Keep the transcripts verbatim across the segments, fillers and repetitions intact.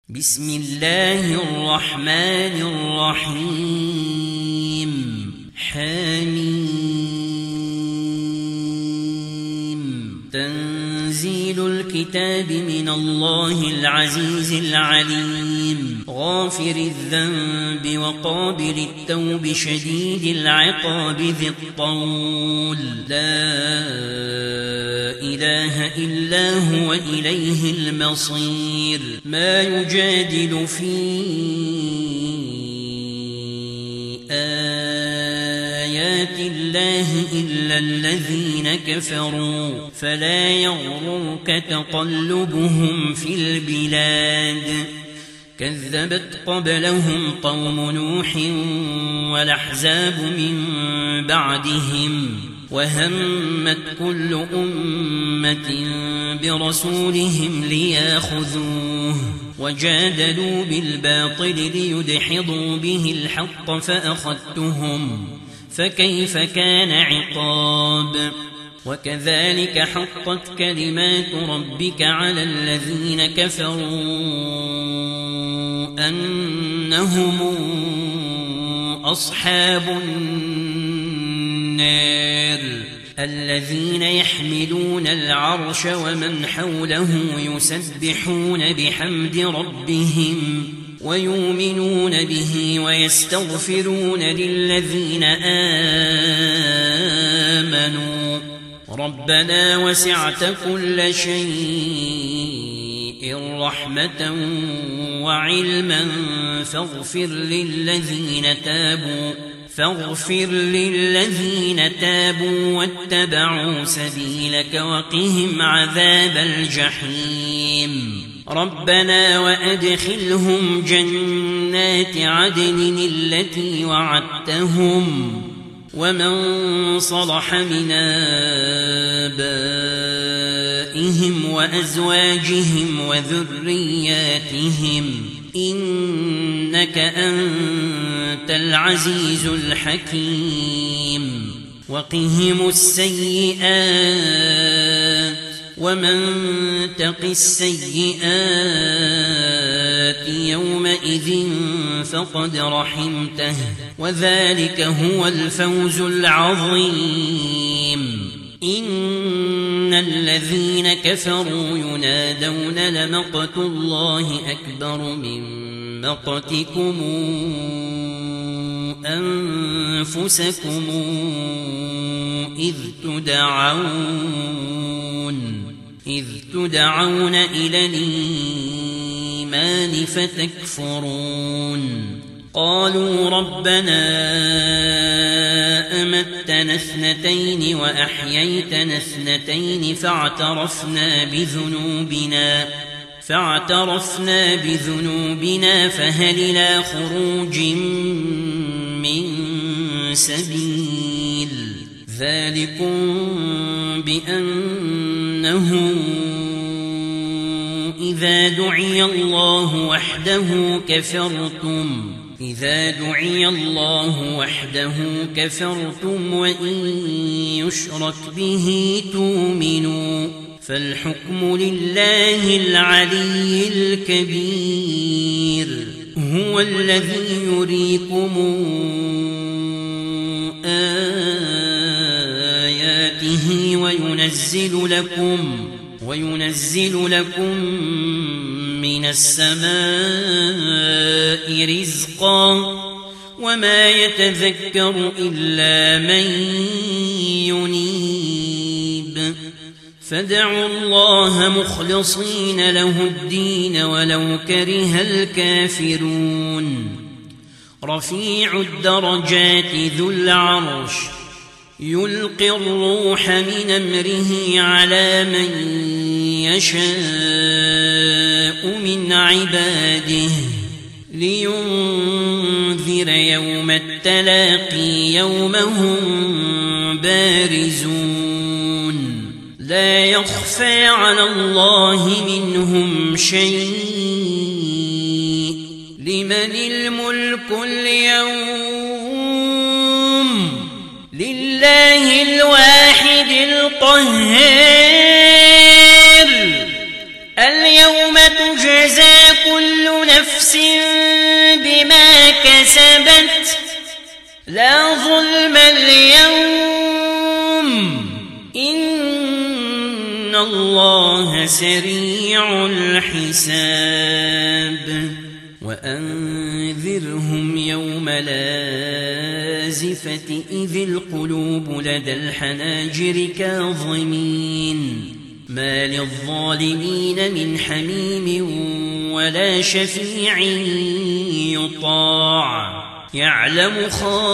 بسم الله الرحمن الرحيم حميم تنزيل الكتاب من الله العزيز العليم غافر الذنب وقابل التوب شديد العقاب ذي الطول لا إله إلا هو إليه المصير ما يجادل في آيات الله إلا الذين كفروا فلا يغررك تقلبهم في البلاد كذبت قبلهم قوم نوح والأحزاب من بعدهم وهمت كل أمة برسولهم ليأخذوه وجادلوا بالباطل ليدحضوا به الحق فأخذتهم فكيف كان عقاب وكذلك حقت كلمات ربك على الذين كفروا أنهم أصحاب النار الذين يحملون العرش ومن حوله يسبحون بحمد ربهم ويؤمنون به ويستغفرون للذين آمنوا ربنا وسعت كل شيء رحمة وعلما فاغفر للذين تابوا فاغفر للذين تابوا واتبعوا سبيلك وقهم عذاب الجحيم ربنا وأدخلهم جنات عدن التي وعدتهم ومن صلح من آبائهم وأزواجهم وذرياتهم إنك أنت العزيز الحكيم وقهم السيئات ومن تق السيئات يومئذ فقد رحمته وذلك هو الفوز العظيم إن الذين كفروا ينادون لمقت الله أكبر من مقتكم أنفسكم إذ تدعون إذ تدعون إلى الإيمان فتكفرون قالوا ربنا أمتنا اثنتين وأحييتنا اثنتين فاعترفنا بذنوبنا فاعترفنا بذنوبنا فهل إلى خروج من سبيل ذلكم بأنه إذا دعي الله وحده كفرتم إذا دعي الله وحده كفرتم وإن يشرك به تؤمنوا فالحكم لله العلي الكبير هو الذي يريكم آياته وينزل لكم وينزل لكم من السماء رزقا وما يتذكر إلا من ينيب فادعوا الله مخلصين له الدين ولو كره الكافرون رفيع الدرجات ذو العرش يلقي الروح من أمره على من يشاء من عباده لينذر يوم التلاقي يوم هم بارزون لا يخفى على الله منهم شيء لمن الملك اليوم لله الواحد القهار اليوم تجزى كل نفس بما كسبت لا ظلم اليوم إن الله سريع الحساب وأنذرهم يوم لازفة إذ القلوب لدى الحناجر كاظمين ما للظالمين من حميم ولا شفيع يطاع يعلم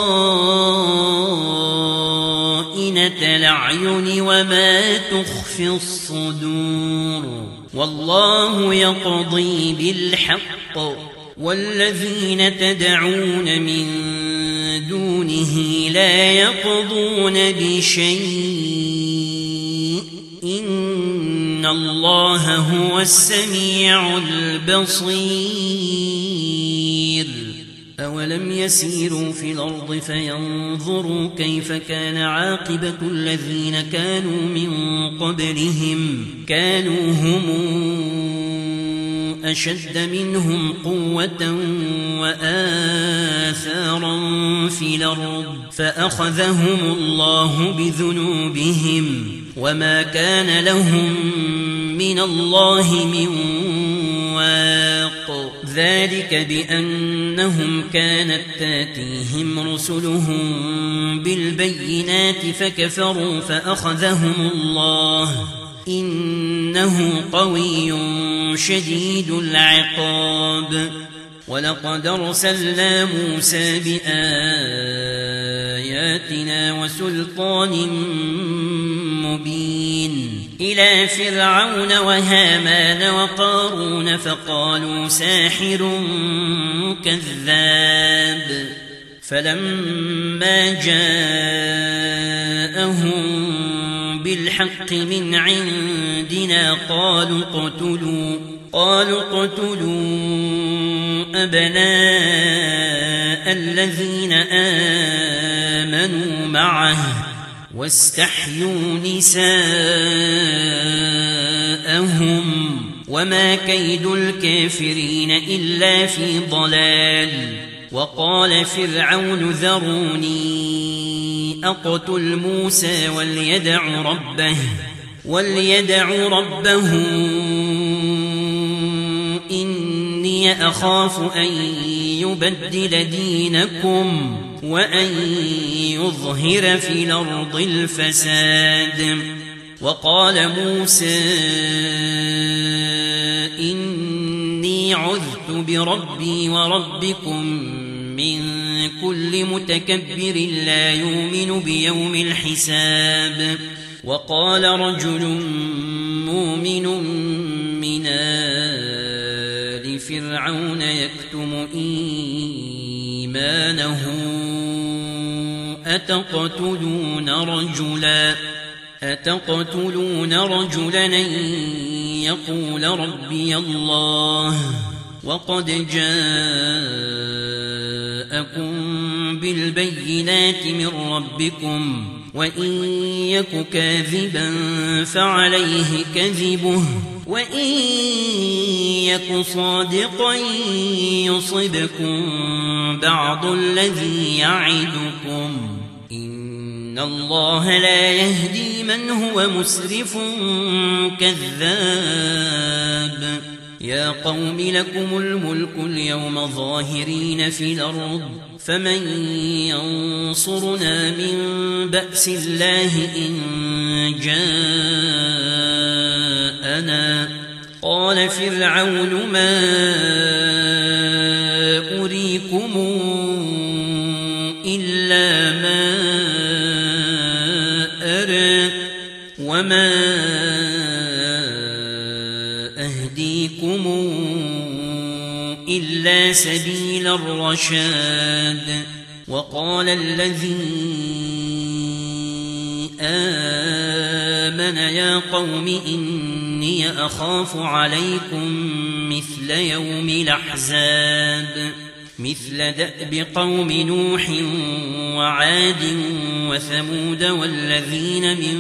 خائنة الأعين وما تخفي الصدور والله يقضي بالحق والذين تدعون من دونه لا يقضون بشيء إن الله هو السميع البصير أولم يسيروا في الأرض فينظروا كيف كان عاقبة الذين كانوا من قبلهم كانوا هم أشد منهم قوة وآثارا في الأرض فأخذهم الله بذنوبهم وما كان لهم من الله من واق ذلك بأنهم كانت تاتيهم رسلهم بالبينات فكفروا فأخذهم الله إنه قوي شديد العقاب ولقد أرسلنا موسى بآياتنا وسلطان مبين إلى فرعون وهامان وقارون فقالوا ساحر كذاب فلما جاءهم بالحق من عندنا قالوا اقتلوا قالوا اقتلوا أبناء الذين آمنوا معه واستحيوا نساءهم وما كيد الكافرين إلا في ضلال وقال فرعون ذروني أقتل موسى وليدع ربه وليدع ربه إني أخاف أن يبدل دينكم وأن يظهر في الأرض الفساد وقال موسى إني عذت بربي وربكم من كل متكبر لا يؤمن بيوم الحساب وقال رجل مؤمن من آل فرعون يكتم إيمانه أتقتلون رجلا أتقتلون رجلا يقول ربي الله وقد جاءكم بالبينات من ربكم وإن يك كاذبا فعليه كذبه وإن يك صادقا يصبكم بعض الذي يعدكم إن الله لا يهدي من هو مسرف كذاب يا قوم لكم الملك اليوم ظاهرين في الأرض فمن ينصرنا من بأس الله إن جاءنا قال فرعون ما أريكم إلا ما أرى وما أهديكم إلا سبيل الرشاد وقال الذي آمن يا قوم إني أخاف عليكم مثل يوم الأحزاب مثل دأب قوم نوح وعاد وثمود والذين من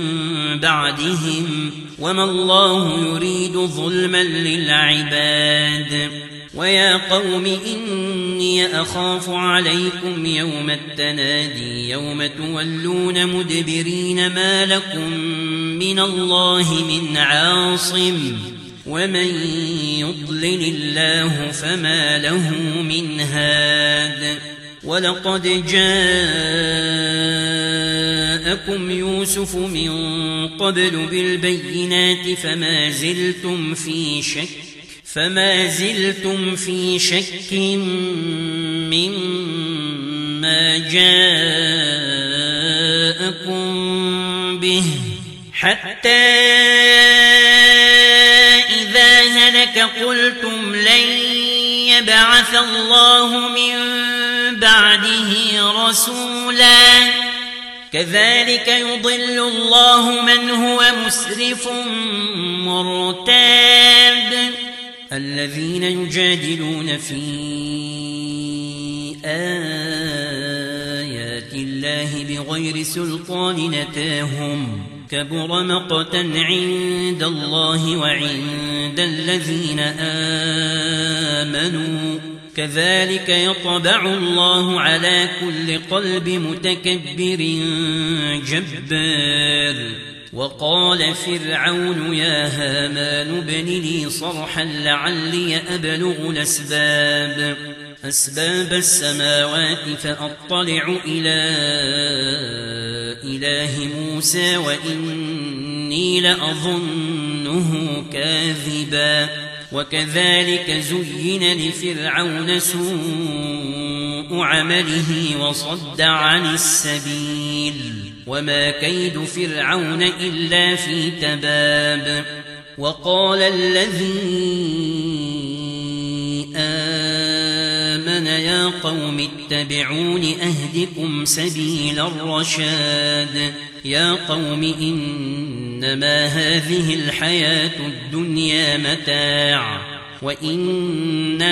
بعدهم وما الله يريد ظلما للعباد ويا قوم إني أخاف عليكم يوم التنادي يوم تولون مدبرين ما لكم من الله من عاصم ومن يضلل الله فما له من هاد ولقد جاءكم يوسف من قبل بالبينات فما زلتم في شك فما زلتم في شك مما جاءكم به حتى إذا هلك قلتم لن يبعث الله من بعده رسولا كذلك يضل الله من هو مسرف مرتاب الذين يجادلون في آيات الله بغير سلطان أتاهم كبر مقتا عند الله وعند الذين آمنوا كذلك يطبع الله على كل قلب متكبر جبار وقال فرعون يا هامان ابن لي صرحا لعلي أبلغ الأسباب أسباب السماوات فأطلع إلى إله موسى وإني لأظنه كاذبا وكذلك زين لفرعون سوء عمله وصد عن السبيل وما كيد فرعون إلا في تباب وقال الذي آمن يا قوم اتبعون أهدكم سبيل الرشاد يا قوم إنما هذه الحياة الدنيا متاع وإن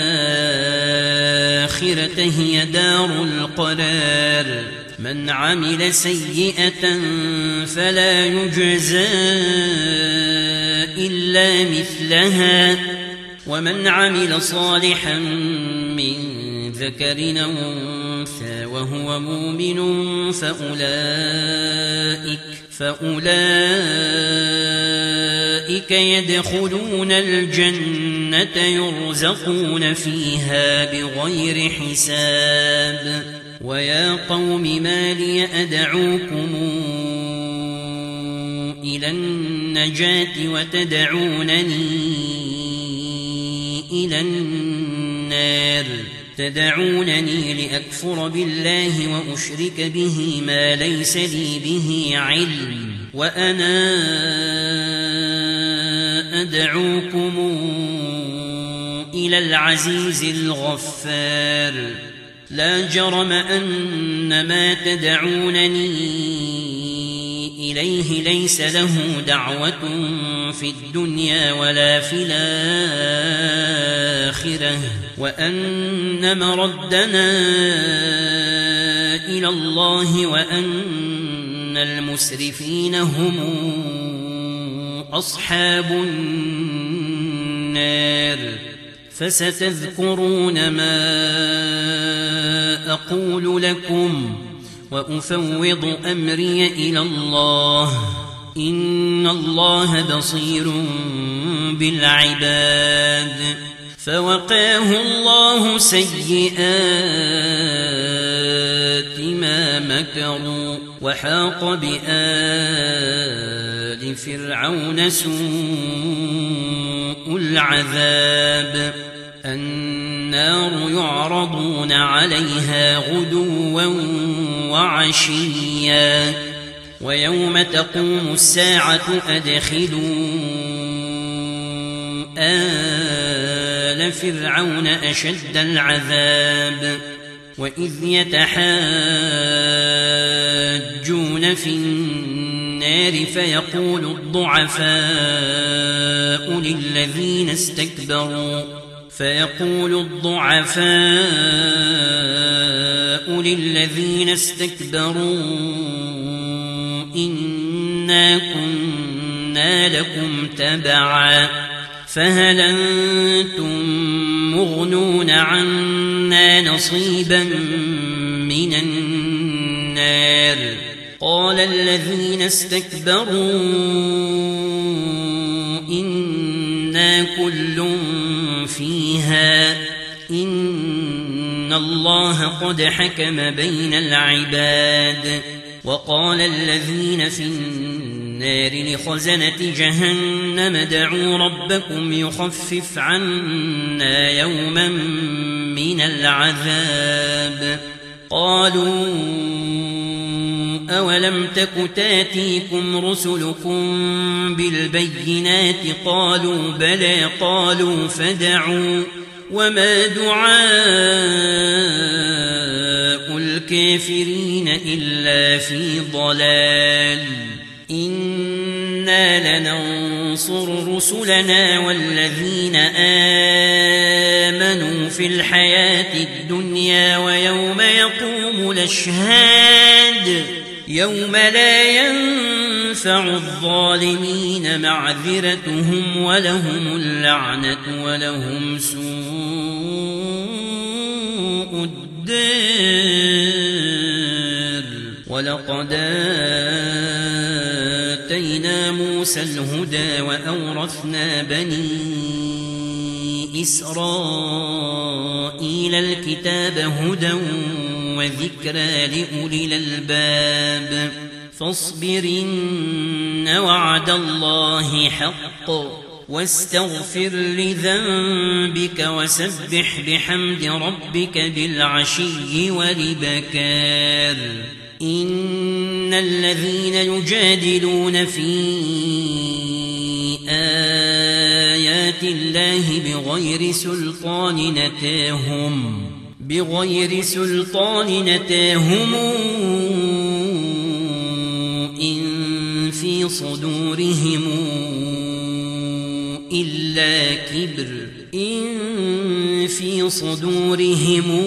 الآخرة هي دار القرار من عمل سيئة فلا يجزى إلا مثلها ومن عمل صالحا من ذكر أو أنثى وهو مؤمن فأولئك فأولئك يدخلون الجنة يرزقون فيها بغير حساب ويا قوم ما لي أدعوكم إلى النجاة وتدعونني إلى النار تدعونني لأكفر بالله وأشرك به ما ليس لي به علم وأنا أدعوكم إلى العزيز الغفار لا جرم أن ما تدعونني إليه ليس له دعوة في الدنيا ولا في الآخرة وأن مردنا إلى الله وأن المسرفين هم أصحاب النار فستذكرون ما أقول لكم وأفوض أمري إلى الله إن الله بصير بالعباد فوقاه الله سيئات ما مكروا وحاق بآل فرعون سوء العذاب النار يعرضون عليها غدوا وعشيا ويوم تقوم الساعة أدخلوا آل فرعون أشد العذاب وإذ يتحاجون في النار فيقول الضعفاء للذين استكبروا فيقول الضعفاء للذين استكبروا إنا كنا لكم تبعا فهل أنتم يغنون عنا نصيبا من النار قال الذين استكبروا إنا كل فيها إن الله قد حكم بين العباد وقال الذين في النار لخزنة جهنم ادعوا ربكم يخفف عنا يوما من العذاب قالوا أولم تك تاتيكم رسلكم بالبينات قالوا بلى قالوا فادعوا وما دعاء الكافرين إلا في ضلال إنا لننصر رسلنا والذين آمنوا في الحياة الدنيا ويوم يقوم الأشهاد يوم لا ينفع الظالمين معذرتهم ولهم اللعنة ولهم سوء الدار ولقد آتينا موسى الهدى وأورثنا بني إسرائيل الكتاب هدى وذكرى لأولي الألباب فاصبرن وعد الله حق واستغفر لذنبك وسبح بحمد ربك بالعشي والإبكار إن الذين يجادلون في آيات الله بغير سلطان نتاهم بغير سلطان نتاهم إن في صدورهم إلا كبر إن في صدورهم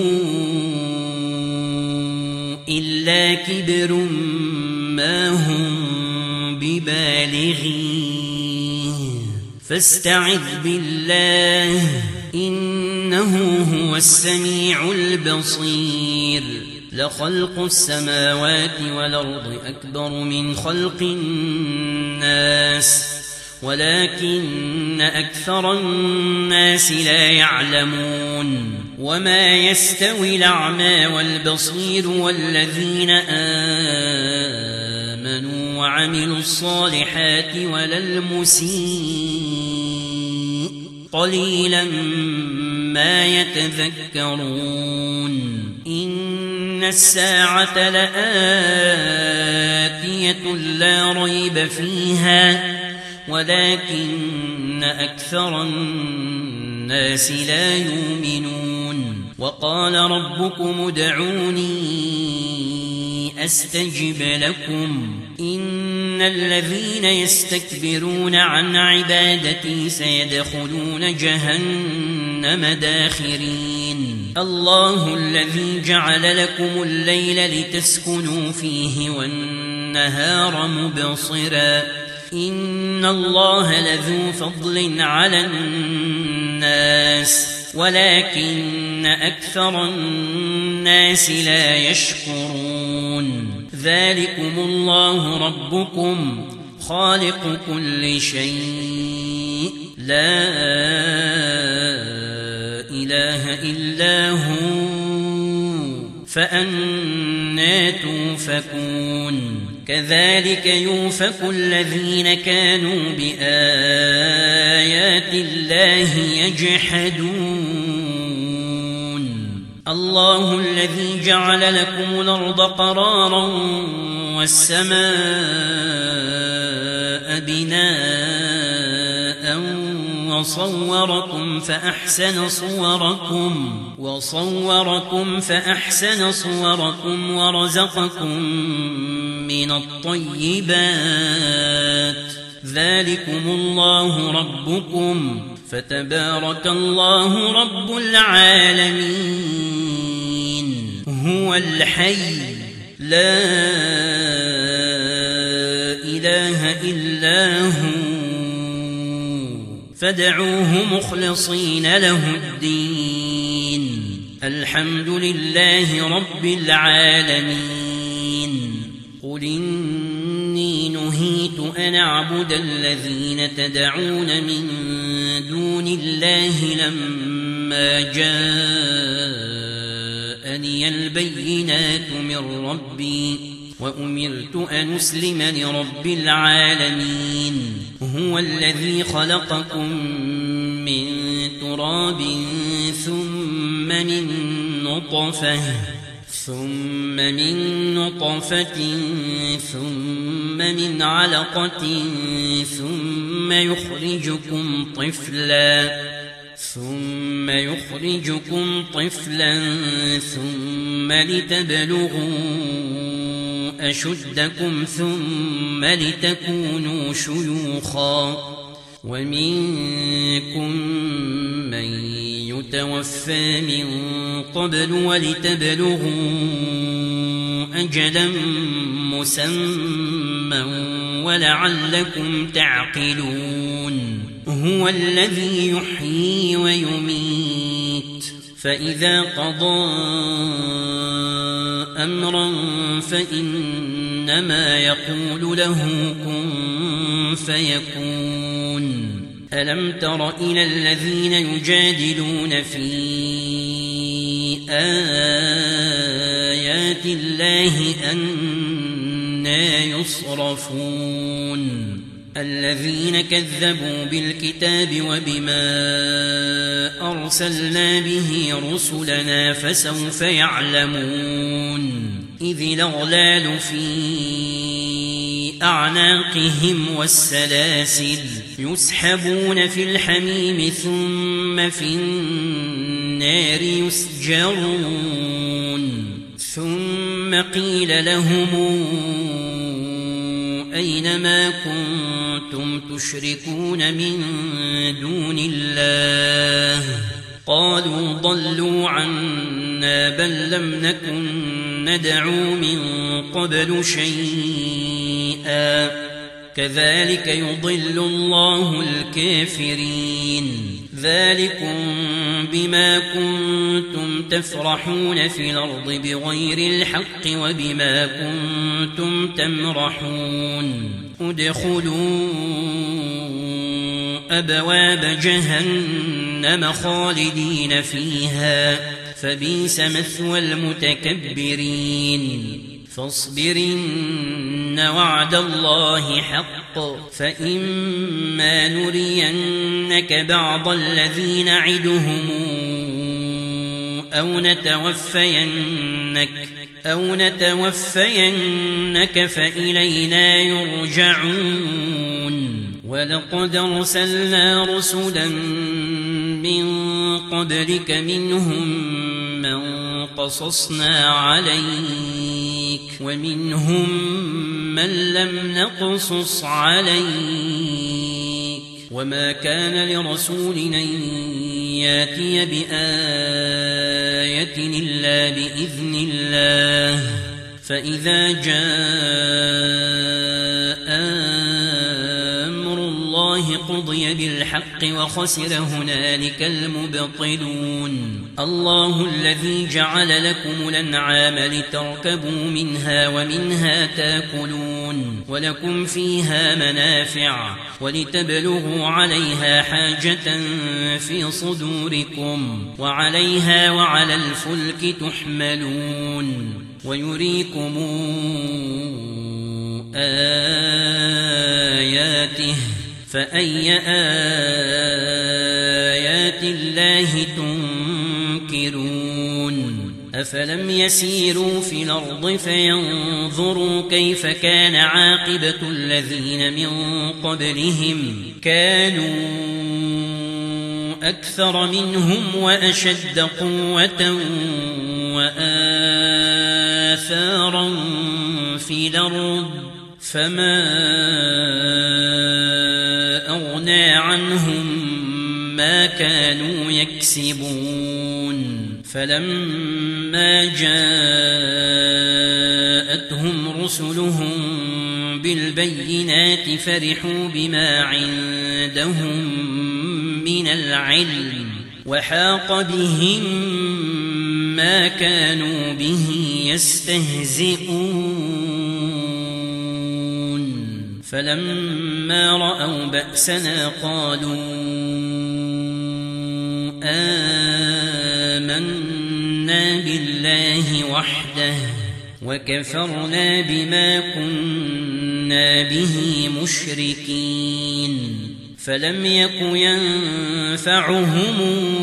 إلا كبر ما هم ببالغيه فاستعذ بالله إنه هو السميع البصير لخلق السماوات والأرض أكبر من خلق الناس ولكن أكثر الناس لا يعلمون وما يستوي الأعمى والبصير والذين آمنوا وعملوا الصالحات ولا المسيء قليلا ما يتذكرون إن الساعة لآتية لا ريب فيها ولكن أكثر الناس لا يؤمنون وقال ربكم ادعوني أستجب لكم إن الذين يستكبرون عن عبادتي سيدخلون جهنم داخرين الله الذي جعل لكم الليل لتسكنوا فيه والنهار مبصرا إن الله لذو فضل على الناس ولكن أكثر الناس لا يشكرون ذلكم الله ربكم خالق كل شيء لا إله إلا هو فأنى توفكون كذلك يوفك الذين كانوا بآيات الله يجحدون الله الذي جعل لكم الأرض قرارا والسماء بناء وصوركم فأحسن صوركم وصوركم فأحسن صوركم ورزقكم من الطيبات ذلكم الله ربكم فتبارك الله رب العالمين هو الحي لا إله إلا هو فادعوه مخلصين له الدين الحمد لله رب العالمين قل إني نهيت أن أعبد الذين تدعون من دون الله لما جاءني البينات من ربي وأمرت أن أسلم لرب العالمين هو الذي خلقكم من تراب ثم من نطفة ثم من نطفة ثم من علقة ثم يخرجكم طفلا ثم يخرجكم طفلا ثم لتبلغوا أشدكم ثم لتكونوا شيوخا ومنكم من يتوفى من قبل ولتبلغوا أجلا مسمى ولعلكم تعقلون هو الذي يحيي ويميت فإذا قضى أمرا فإنما يقول له كن فيكون ألم تر إلى الذين يجادلون في آيات الله أنى يصرفون الذين كذبوا بالكتاب وبما أرسلنا به رسلنا فسوف يعلمون إذ الأغلال في أعناقهم والسلاسل يسحبون في الحميم ثم في النار يسجرون ثم قيل لهم أين ما كنتم تشركون من دون الله قالوا ضلوا عنا بل لم نكن ندعو من قبل شيئا كذلك يضل الله الكافرين ذلكم بما كنتم تفرحون في الأرض بغير الحق وبما كنتم تمرحون ادخلوا أبواب جهنم خالدين فيها فبئس مثوى المتكبرين فاصبرن وعد الله حق فإما نرينك بعض الذي نعدهم أو نتوفينك أو نتوفينك فإلينا يرجعون ولقد أرسلنا رسلا من قبلك منهم من قصصنا عليك ومنهم من لم نقصص عليك وما كان لرسول أن يأتي بآية إلا بإذن الله فإذا جاء أمر الله قضي بالحق وخسر هنالك المبطلون الله الذي جعل لكم الأنعام لتركبوا منها ومنها تاكلون ولكم فيها منافع ولتبلغوا عليها حاجة في صدوركم وعليها وعلى الفلك تحملون ويريكم آياته فأي آيات الله تنكرون أفلم يسيروا في الأرض فينظروا كيف كان عاقبة الذين من قبلهم كانوا أكثر منهم وأشد قوة وآثارا في الأرض فما أغنى عنهم ما كانوا يكسبون فلما جاءتهم رسلهم بالبينات فرحوا بما عندهم من العلم وحاق بهم ما كانوا به يستهزئون فلما رأوا بأسنا قالوا آمنا بالله وحده وكفرنا بما كنا به مشركين فلم يك ينفعهم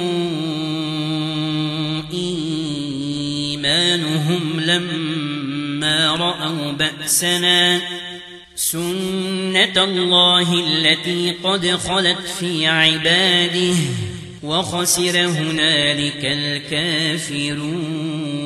إيمانهم لما رأوا بأسنا سنة الله التي قد خلت في عباده وخسر هنالك الكافرون